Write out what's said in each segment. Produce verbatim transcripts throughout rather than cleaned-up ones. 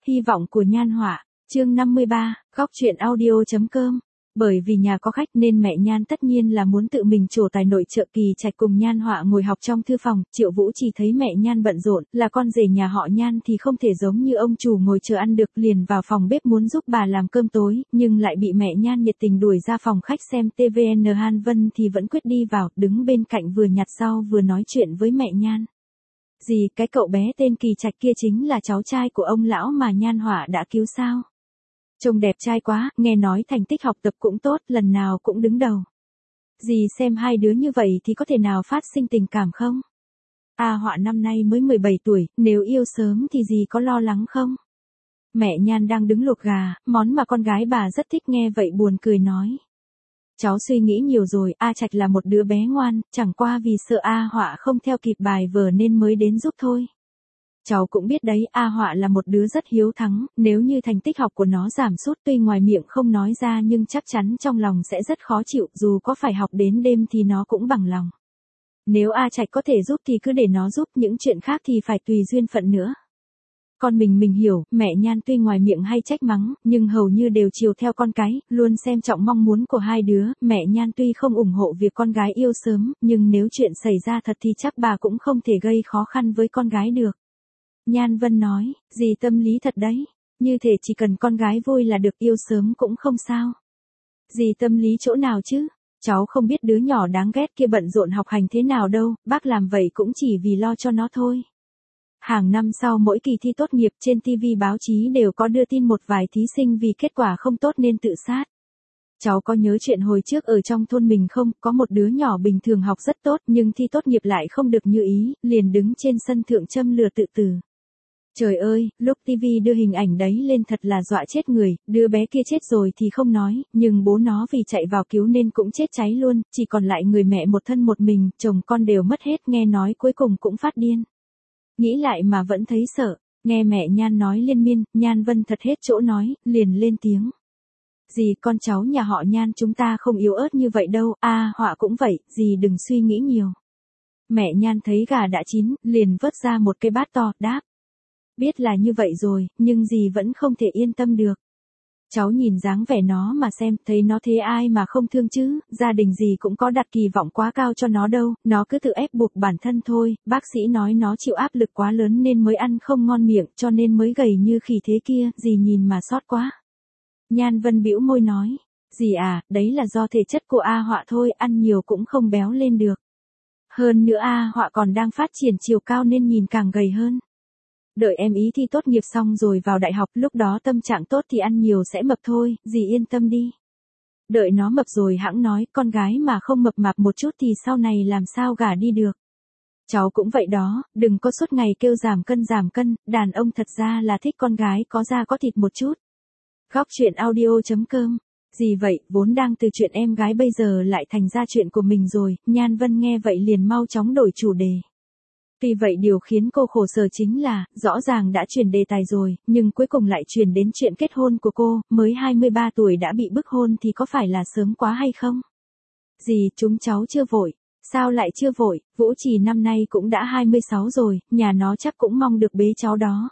Hy vọng của Nhan Họa, chương năm mươi ba, góc truyện audio.com. Bởi vì nhà có khách nên mẹ Nhan tất nhiên là muốn tự mình trổ tài nội trợ. Kỳ Trạch cùng Nhan Họa ngồi học trong thư phòng, Triệu Vũ chỉ thấy mẹ Nhan bận rộn, là con rể nhà họ Nhan thì không thể giống như ông chủ ngồi chờ ăn được, liền vào phòng bếp muốn giúp bà làm cơm tối, nhưng lại bị mẹ Nhan nhiệt tình đuổi ra phòng khách xem ti vi. Hàn Vân thì vẫn quyết đi vào, đứng bên cạnh vừa nhặt rau vừa nói chuyện với mẹ Nhan. Dì, cái cậu bé tên Kỳ Trạch kia chính là cháu trai của ông lão mà Nhan Họa đã cứu sao? Trông đẹp trai quá, nghe nói thành tích học tập cũng tốt, lần nào cũng đứng đầu. Dì xem hai đứa như vậy thì có thể nào phát sinh tình cảm không? A Họa năm nay mới mười bảy tuổi, nếu yêu sớm thì dì có lo lắng không? Mẹ Nhan đang đứng luộc gà, món mà con gái bà rất thích nghe vậy buồn cười nói. Cháu suy nghĩ nhiều rồi, A Trạch là một đứa bé ngoan, chẳng qua vì sợ A Họa không theo kịp bài vở nên mới đến giúp thôi. Cháu cũng biết đấy, A Họa là một đứa rất hiếu thắng, nếu như thành tích học của nó giảm sút tuy ngoài miệng không nói ra nhưng chắc chắn trong lòng sẽ rất khó chịu, dù có phải học đến đêm thì nó cũng bằng lòng. Nếu A Trạch có thể giúp thì cứ để nó giúp, những chuyện khác thì phải tùy duyên phận nữa. Con mình mình hiểu, mẹ Nhan tuy ngoài miệng hay trách mắng, nhưng hầu như đều chiều theo con cái, luôn xem trọng mong muốn của hai đứa. Mẹ Nhan tuy không ủng hộ việc con gái yêu sớm, nhưng nếu chuyện xảy ra thật thì chắc bà cũng không thể gây khó khăn với con gái được. Nhan Vân nói, dì tâm lý thật đấy, như thể chỉ cần con gái vui là được, yêu sớm cũng không sao. Dì tâm lý chỗ nào chứ? Cháu không biết đứa nhỏ đáng ghét kia bận rộn học hành thế nào đâu, bác làm vậy cũng chỉ vì lo cho nó thôi. Hàng năm sau mỗi kỳ thi tốt nghiệp trên ti vi báo chí đều có đưa tin một vài thí sinh vì kết quả không tốt nên tự sát. Cháu có nhớ chuyện hồi trước ở trong thôn mình không, có một đứa nhỏ bình thường học rất tốt nhưng thi tốt nghiệp lại không được như ý, liền đứng trên sân thượng châm lửa tự tử. Trời ơi, lúc ti vi đưa hình ảnh đấy lên thật là dọa chết người, đứa bé kia chết rồi thì không nói, nhưng bố nó vì chạy vào cứu nên cũng chết cháy luôn, chỉ còn lại người mẹ một thân một mình, chồng con đều mất hết, nghe nói cuối cùng cũng phát điên. Nghĩ lại mà vẫn thấy sợ, nghe mẹ Nhan nói liên miên, Nhan Vân thật hết chỗ nói, liền lên tiếng. Dì, con cháu nhà họ Nhan chúng ta không yếu ớt như vậy đâu, A Họa cũng vậy, dì đừng suy nghĩ nhiều. Mẹ Nhan thấy gà đã chín, liền vớt ra một cái bát to, đáp. Biết là như vậy rồi, nhưng dì vẫn không thể yên tâm được. Cháu nhìn dáng vẻ nó mà xem, thấy nó thế ai mà không thương chứ, gia đình dì cũng có đặt kỳ vọng quá cao cho nó đâu, nó cứ tự ép buộc bản thân thôi, bác sĩ nói nó chịu áp lực quá lớn nên mới ăn không ngon miệng, cho nên mới gầy như khỉ thế kia, dì nhìn mà xót quá. Nhan Vân bĩu môi nói, dì à, đấy là do thể chất của A Họa thôi, ăn nhiều cũng không béo lên được. Hơn nữa A Họa còn đang phát triển chiều cao nên nhìn càng gầy hơn. Đợi em ý thi tốt nghiệp xong rồi vào đại học, lúc đó tâm trạng tốt thì ăn nhiều sẽ mập thôi, dì yên tâm đi. Đợi nó mập rồi hẵng nói, con gái mà không mập mạp một chút thì sau này làm sao gả đi được. Cháu cũng vậy đó, đừng có suốt ngày kêu giảm cân giảm cân, đàn ông thật ra là thích con gái có da có thịt một chút. Góc truyện audio.com. Gì vậy, vốn đang từ chuyện em gái bây giờ lại thành ra chuyện của mình rồi, Nhan Vân nghe vậy liền mau chóng đổi chủ đề. Tuy vậy điều khiến cô khổ sở chính là, rõ ràng đã chuyển đề tài rồi, nhưng cuối cùng lại chuyển đến chuyện kết hôn của cô, mới hai mươi ba tuổi đã bị bức hôn thì có phải là sớm quá hay không? Dì, chúng cháu chưa vội. Sao lại chưa vội, Vũ Trì năm nay cũng đã hai mươi sáu rồi, nhà nó chắc cũng mong được bế cháu đó.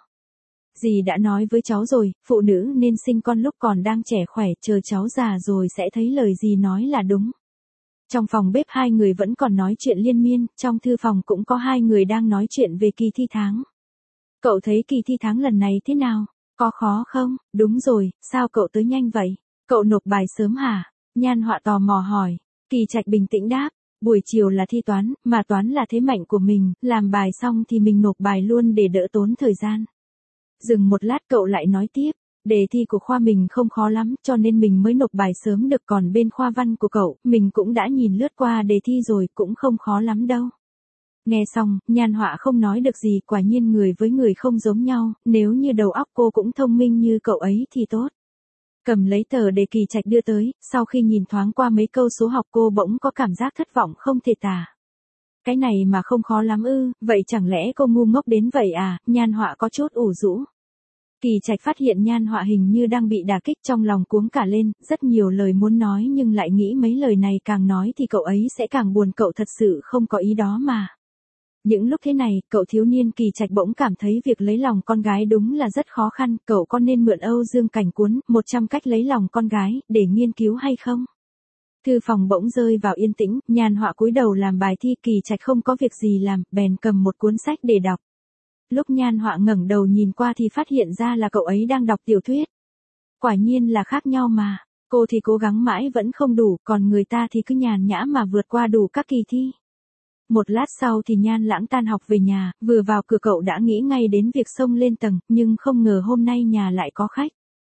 Dì đã nói với cháu rồi, phụ nữ nên sinh con lúc còn đang trẻ khỏe, chờ cháu già rồi sẽ thấy lời dì nói là đúng. Trong phòng bếp hai người vẫn còn nói chuyện liên miên, trong thư phòng cũng có hai người đang nói chuyện về kỳ thi tháng. Cậu thấy kỳ thi tháng lần này thế nào? Có khó không? Đúng rồi, sao cậu tới nhanh vậy? Cậu nộp bài sớm hả? Nhan Họa tò mò hỏi. Kỳ Trạch bình tĩnh đáp. Buổi chiều là thi toán, mà toán là thế mạnh của mình, làm bài xong thì mình nộp bài luôn để đỡ tốn thời gian. Dừng một lát cậu lại nói tiếp. Đề thi của khoa mình không khó lắm, cho nên mình mới nộp bài sớm được, còn bên khoa văn của cậu, mình cũng đã nhìn lướt qua đề thi rồi, cũng không khó lắm đâu. Nghe xong, Nhan Họa không nói được gì, quả nhiên người với người không giống nhau, nếu như đầu óc cô cũng thông minh như cậu ấy thì tốt. Cầm lấy tờ đề Kỳ Trạch đưa tới, sau khi nhìn thoáng qua mấy câu số học cô bỗng có cảm giác thất vọng không thể tả. Cái này mà không khó lắm ư, vậy chẳng lẽ cô ngu ngốc đến vậy à? Nhan Họa có chút ủ rũ. Kỳ Trạch phát hiện Nhan Họa hình như đang bị đả kích, trong lòng cuống cả lên, rất nhiều lời muốn nói nhưng lại nghĩ mấy lời này càng nói thì cậu ấy sẽ càng buồn, cậu thật sự không có ý đó mà. Những lúc thế này, cậu thiếu niên Kỳ Trạch bỗng cảm thấy việc lấy lòng con gái đúng là rất khó khăn, cậu có nên mượn Âu Dương Cảnh cuốn một trăm cách lấy lòng con gái để nghiên cứu hay không? Thư phòng bỗng rơi vào yên tĩnh, Nhan Họa cúi đầu làm bài thi, Kỳ Trạch không có việc gì làm, bèn cầm một cuốn sách để đọc. Lúc Nhan Họa ngẩng đầu nhìn qua thì phát hiện ra là cậu ấy đang đọc tiểu thuyết. Quả nhiên là khác nhau mà, cô thì cố gắng mãi vẫn không đủ, còn người ta thì cứ nhàn nhã mà vượt qua đủ các kỳ thi. Một lát sau thì Nhan Lãng tan học về nhà, vừa vào cửa cậu đã nghĩ ngay đến việc xông lên tầng, nhưng không ngờ hôm nay nhà lại có khách.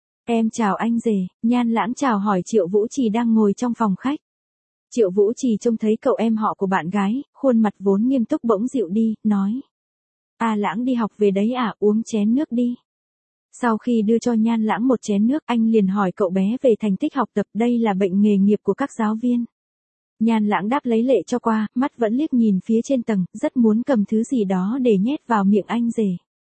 Em chào anh rể, Nhan Lãng chào hỏi Triệu Vũ Trì đang ngồi trong phòng khách. Triệu Vũ Trì trông thấy cậu em họ của bạn gái, khuôn mặt vốn nghiêm túc bỗng dịu đi, nói. À Lãng đi học về đấy à, uống chén nước đi. Sau khi đưa cho Nhan Lãng một chén nước, anh liền hỏi cậu bé về thành tích học tập, đây là bệnh nghề nghiệp của các giáo viên. Nhan Lãng đáp lấy lệ cho qua, mắt vẫn liếc nhìn phía trên tầng, rất muốn cầm thứ gì đó để nhét vào miệng anh rể.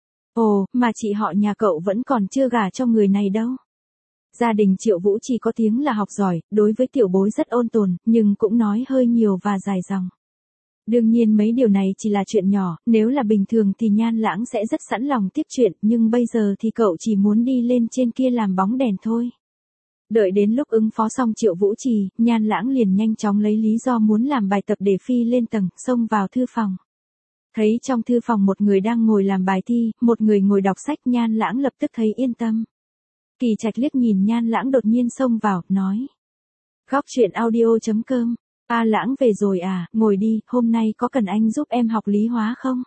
Ồ, mà chị họ nhà cậu vẫn còn chưa gả cho người này đâu. Gia đình Triệu Vũ Trì có tiếng là học giỏi, đối với tiểu bối rất ôn tồn, nhưng cũng nói hơi nhiều và dài dòng. Đương nhiên mấy điều này chỉ là chuyện nhỏ, nếu là bình thường thì Nhan Lãng sẽ rất sẵn lòng tiếp chuyện, nhưng bây giờ thì cậu chỉ muốn đi lên trên kia làm bóng đèn thôi. Đợi đến lúc ứng phó xong Triệu Vũ Trì, Nhan Lãng liền nhanh chóng lấy lý do muốn làm bài tập để phi lên tầng, xông vào thư phòng. Thấy trong thư phòng một người đang ngồi làm bài thi, một người ngồi đọc sách, Nhan Lãng lập tức thấy yên tâm. Kỳ Trạch liếc nhìn Nhan Lãng đột nhiên xông vào, nói. Góc truyện audio chấm com, A Lãng về rồi à, ngồi đi, hôm nay có cần anh giúp em học lý hóa không?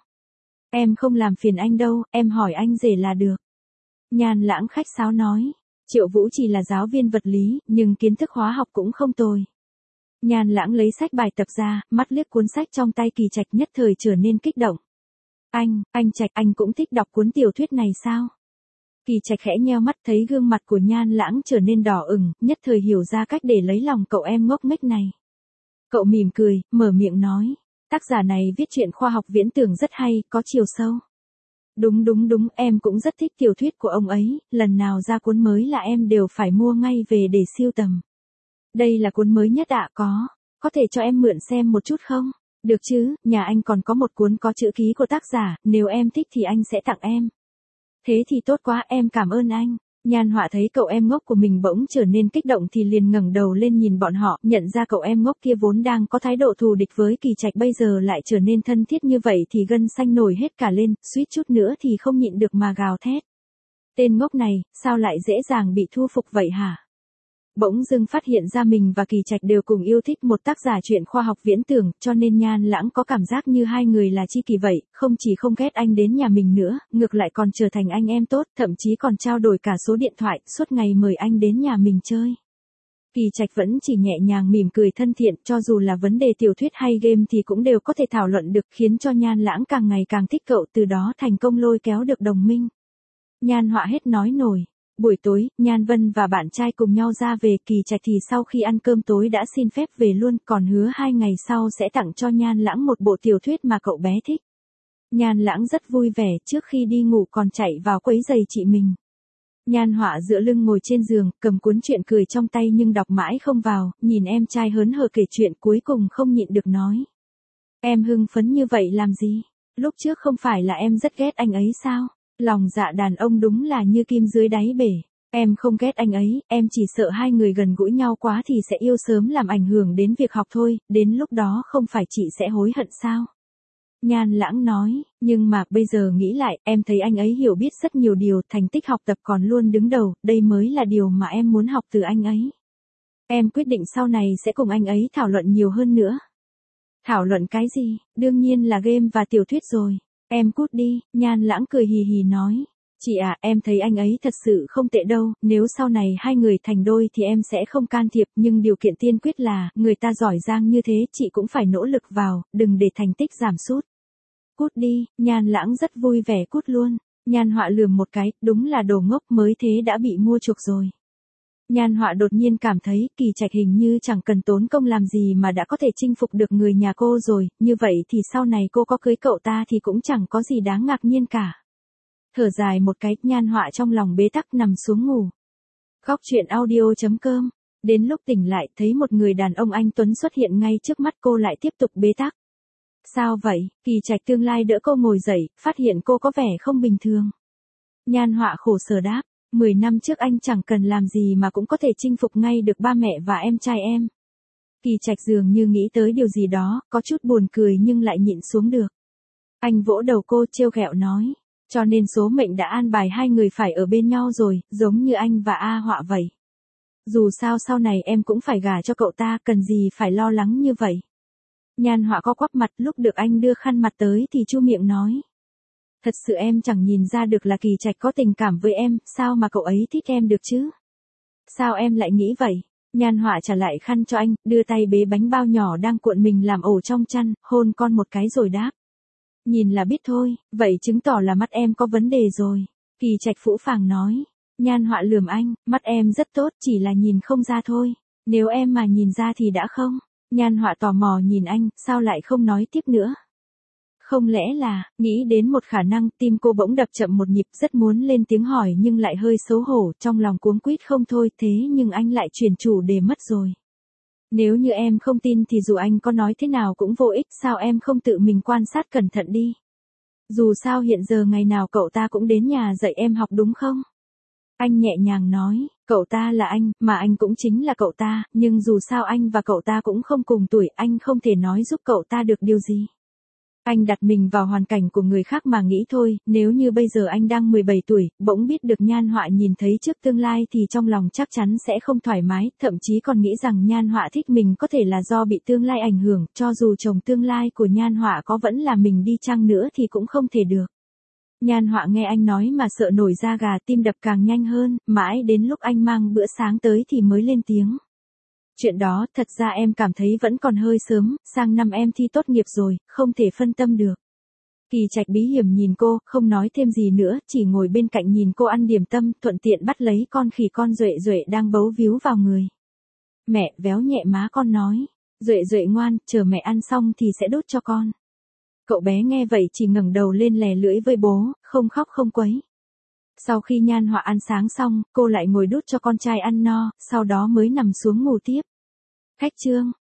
Em không làm phiền anh đâu, em hỏi anh rể là được. Nhan Lãng khách sáo nói. Triệu Vũ Trì là giáo viên vật lý, nhưng kiến thức hóa học cũng không tồi. Nhan Lãng lấy sách bài tập ra, mắt liếc cuốn sách trong tay Kỳ Trạch nhất thời trở nên kích động. Anh, anh Trạch, anh cũng thích đọc cuốn tiểu thuyết này sao? Kỳ Trạch khẽ nheo mắt thấy gương mặt của Nhan Lãng trở nên đỏ ửng, nhất thời hiểu ra cách để lấy lòng cậu em ngốc nghếch này. Cậu mỉm cười, mở miệng nói, tác giả này viết truyện khoa học viễn tưởng rất hay, có chiều sâu. Đúng đúng đúng, em cũng rất thích tiểu thuyết của ông ấy, lần nào ra cuốn mới là em đều phải mua ngay về để sưu tầm. Đây là cuốn mới nhất ạ, có, có thể cho em mượn xem một chút không? Được chứ, nhà anh còn có một cuốn có chữ ký của tác giả, nếu em thích thì anh sẽ tặng em. Thế thì tốt quá, em cảm ơn anh. Nhan Họa thấy cậu em ngốc của mình bỗng trở nên kích động thì liền ngẩng đầu lên nhìn bọn họ, nhận ra cậu em ngốc kia vốn đang có thái độ thù địch với Kỳ Trạch bây giờ lại trở nên thân thiết như vậy thì gân xanh nổi hết cả lên, suýt chút nữa thì không nhịn được mà gào thét. Tên ngốc này, sao lại dễ dàng bị thu phục vậy hả? Bỗng dưng phát hiện ra mình và Kỳ Trạch đều cùng yêu thích một tác giả truyện khoa học viễn tưởng, cho nên Nhan Lãng có cảm giác như hai người là tri kỷ vậy, không chỉ không ghét anh đến nhà mình nữa, ngược lại còn trở thành anh em tốt, thậm chí còn trao đổi cả số điện thoại, suốt ngày mời anh đến nhà mình chơi. Kỳ Trạch vẫn chỉ nhẹ nhàng mỉm cười thân thiện, cho dù là vấn đề tiểu thuyết hay game thì cũng đều có thể thảo luận được, khiến cho Nhan Lãng càng ngày càng thích cậu, từ đó thành công lôi kéo được đồng minh. Nhan Họa hết nói nổi. Buổi tối, Nhan Vân và bạn trai cùng nhau ra về, Kỳ Trạch thì sau khi ăn cơm tối đã xin phép về luôn, còn hứa hai ngày sau sẽ tặng cho Nhan Lãng một bộ tiểu thuyết mà cậu bé thích. Nhan Lãng rất vui vẻ, trước khi đi ngủ còn chạy vào quấy giày chị mình. Nhan Họa dựa lưng ngồi trên giường, cầm cuốn truyện cười trong tay nhưng đọc mãi không vào, nhìn em trai hớn hở kể chuyện cuối cùng không nhịn được nói. Em hưng phấn như vậy làm gì? Lúc trước không phải là em rất ghét anh ấy sao? Lòng dạ đàn ông đúng là như kim dưới đáy bể. Em không ghét anh ấy, em chỉ sợ hai người gần gũi nhau quá thì sẽ yêu sớm làm ảnh hưởng đến việc học thôi, đến lúc đó không phải chị sẽ hối hận sao? Nhan Lãng nói, nhưng mà bây giờ nghĩ lại, em thấy anh ấy hiểu biết rất nhiều điều, thành tích học tập còn luôn đứng đầu, đây mới là điều mà em muốn học từ anh ấy. Em quyết định sau này sẽ cùng anh ấy thảo luận nhiều hơn nữa. Thảo luận cái gì? Đương nhiên là game và tiểu thuyết rồi. Em cút đi, Nhan Lãng cười hì hì nói. Chị à, em thấy anh ấy thật sự không tệ đâu, nếu sau này hai người thành đôi thì em sẽ không can thiệp, nhưng điều kiện tiên quyết là, người ta giỏi giang như thế chị cũng phải nỗ lực vào, đừng để thành tích giảm sút. Cút đi, Nhan Lãng rất vui vẻ cút luôn. Nhan Họa lườm một cái, đúng là đồ ngốc, mới thế đã bị mua chuộc rồi. Nhan Họa đột nhiên cảm thấy Kỳ Trạch hình như chẳng cần tốn công làm gì mà đã có thể chinh phục được người nhà cô rồi, như vậy thì sau này cô có cưới cậu ta thì cũng chẳng có gì đáng ngạc nhiên cả. Thở dài một cái, Nhan Họa trong lòng bế tắc nằm xuống ngủ. Góc truyện audio chấm com. Đến lúc tỉnh lại thấy một người đàn ông anh tuấn xuất hiện ngay trước mắt cô lại tiếp tục bế tắc. Sao vậy? Kỳ Trạch tương lai đỡ cô ngồi dậy, phát hiện cô có vẻ không bình thường. Nhan Họa khổ sở đáp, mười năm trước anh chẳng cần làm gì mà cũng có thể chinh phục ngay được ba mẹ và em trai em. Kỳ Trạch dường như nghĩ tới điều gì đó, có chút buồn cười nhưng lại nhịn xuống được. Anh vỗ đầu cô trêu ghẹo nói, cho nên số mệnh đã an bài hai người phải ở bên nhau rồi, giống như anh và A Họa vậy. Dù sao sau này em cũng phải gả cho cậu ta, cần gì phải lo lắng như vậy. Nhan Họa co quắp mặt, lúc được anh đưa khăn mặt tới thì chu miệng nói. Thật sự em chẳng nhìn ra được là Kỳ Trạch có tình cảm với em, sao mà cậu ấy thích em được chứ? Sao em lại nghĩ vậy? Nhan Họa trả lại khăn cho anh, đưa tay bế bánh bao nhỏ đang cuộn mình làm ổ trong chăn, hôn con một cái rồi đáp. Nhìn là biết thôi, vậy chứng tỏ là mắt em có vấn đề rồi. Kỳ Trạch phũ phàng nói. Nhan Họa lườm anh, mắt em rất tốt, chỉ là nhìn không ra thôi. Nếu em mà nhìn ra thì đã không. Nhan Họa tò mò nhìn anh, sao lại không nói tiếp nữa? Không lẽ là, nghĩ đến một khả năng, tim cô bỗng đập chậm một nhịp, rất muốn lên tiếng hỏi nhưng lại hơi xấu hổ, trong lòng cuống quýt không thôi, thế nhưng anh lại chuyển chủ đề mất rồi. Nếu như em không tin thì dù anh có nói thế nào cũng vô ích, sao em không tự mình quan sát cẩn thận đi? Dù sao hiện giờ ngày nào cậu ta cũng đến nhà dạy em học đúng không? Anh nhẹ nhàng nói, cậu ta là anh, mà anh cũng chính là cậu ta, nhưng dù sao anh và cậu ta cũng không cùng tuổi, anh không thể nói giúp cậu ta được điều gì. Anh đặt mình vào hoàn cảnh của người khác mà nghĩ thôi, nếu như bây giờ anh đang mười bảy tuổi, bỗng biết được Nhan Họa nhìn thấy trước tương lai thì trong lòng chắc chắn sẽ không thoải mái, thậm chí còn nghĩ rằng Nhan Họa thích mình có thể là do bị tương lai ảnh hưởng, cho dù chồng tương lai của Nhan Họa có vẫn là mình đi chăng nữa thì cũng không thể được. Nhan Họa nghe anh nói mà sợ nổi da gà, tim đập càng nhanh hơn, mãi đến lúc anh mang bữa sáng tới thì mới lên tiếng. Chuyện đó, thật ra em cảm thấy vẫn còn hơi sớm, sang năm em thi tốt nghiệp rồi, không thể phân tâm được. Kỳ Trạch bí hiểm nhìn cô, không nói thêm gì nữa, chỉ ngồi bên cạnh nhìn cô ăn điểm tâm, thuận tiện bắt lấy con khỉ con Duệ Duệ đang bấu víu vào người. Mẹ, véo nhẹ má con nói, Duệ Duệ ngoan, chờ mẹ ăn xong thì sẽ đút cho con. Cậu bé nghe vậy chỉ ngẩng đầu lên lè lưỡi với bố, không khóc không quấy. Sau khi Nhan Họa ăn sáng xong, cô lại ngồi đút cho con trai ăn no, sau đó mới nằm xuống ngủ tiếp. Khách chương